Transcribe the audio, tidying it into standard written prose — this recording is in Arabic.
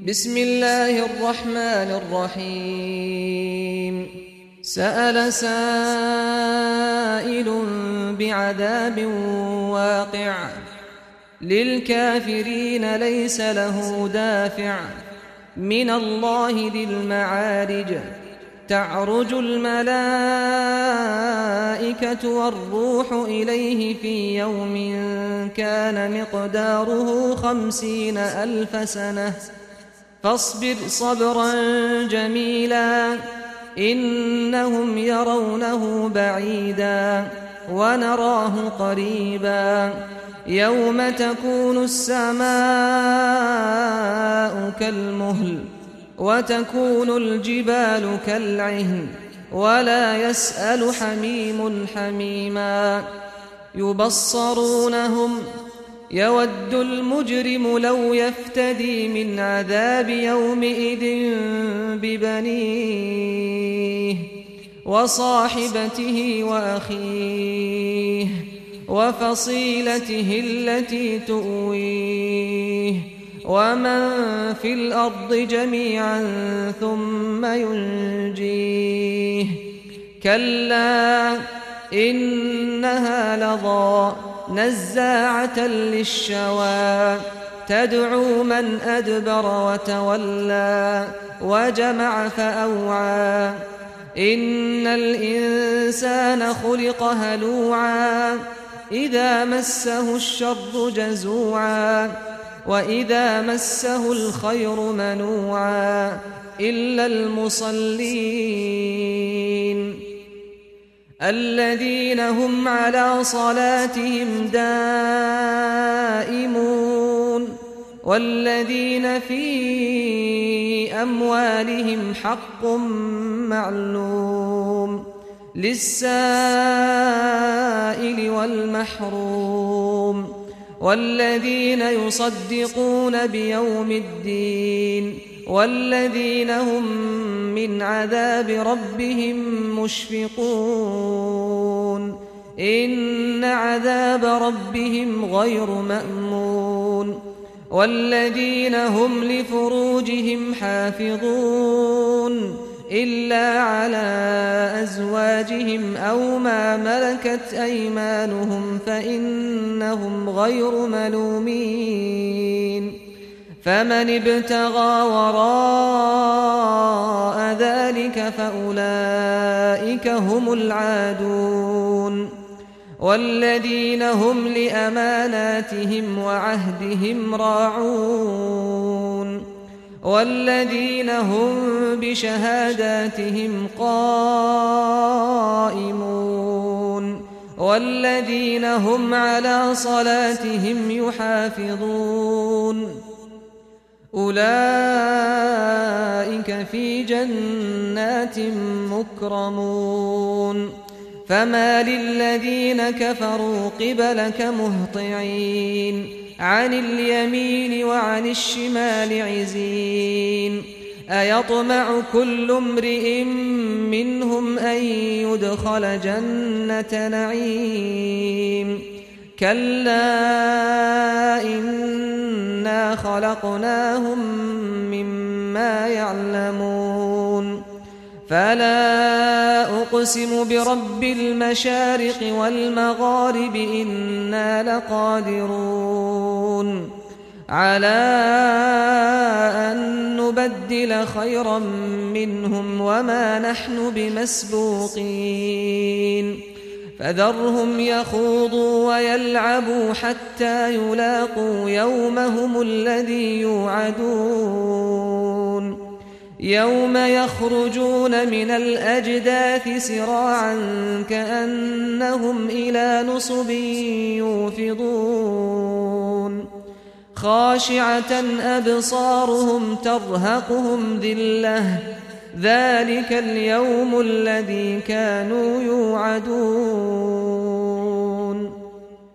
بسم الله الرحمن الرحيم سأل سائل بعذاب واقع للكافرين ليس له دافع من الله ذي المعارج تعرج الملائكة والروح إليه في يوم كان مقداره 50,000 سنة فاصبر صبرا جميلا إنهم يرونه بعيدا ونراه قريبا يوم تكون السماء كالمهل وتكون الجبال كالعهن ولا يسأل حميم حميما يبصرونهم يود المجرم لو يفتدي من عذاب يومئذ ببنيه وصاحبته وأخيه وفصيلته التي تؤويه ومن في الأرض جميعا ثم ينجيه كلا إنها لظى نزاعة للشوى تدعو من أدبر وتولى وجمع فأوعى إن الإنسان خلق هلوعا إذا مسه الشر جزوعا وإذا مسه الخير منوعا إلا المصلين الذين هم على صلاتهم دائمون والذين في أموالهم حق معلوم للسائل والمحروم والذين يصدقون بيوم الدين والذين هم من عذاب ربهم مشفقون إن عذاب ربهم غير مأمون والذين هم لفروجهم حافظون إلا على أزواجهم أو ما ملكت أيمانهم فإنهم غير ملومين فمن ابتغى وراء ذلك فأولئك هم العادون والذين هم لأماناتهم وعهدهم راعون والذين هم بشهاداتهم قائمون والذين هم على صلاتهم يحافظون أولئك في جنات مكرمون فما للذين كفروا قبلك مهطعين عن اليمين وعن الشمال عزين أيطمع كل امرئ منهم أن يدخل جنة نعيم كلا إنا خلقناهم مما يعلمون فلا أقسم برب المشارق والمغارب إنا لقادرون على أن نبدل خيرا منهم وما نحن بمسبوقين فذرهم يخوضوا ويلعبوا حتى يلاقوا يومهم الذي يوعدون يوم يخرجون من الأجداث سراعا كأنهم إلى نصب يوفضون خاشعة أبصارهم ترهقهم ذلة ذلك اليوم الذي كانوا يوعدون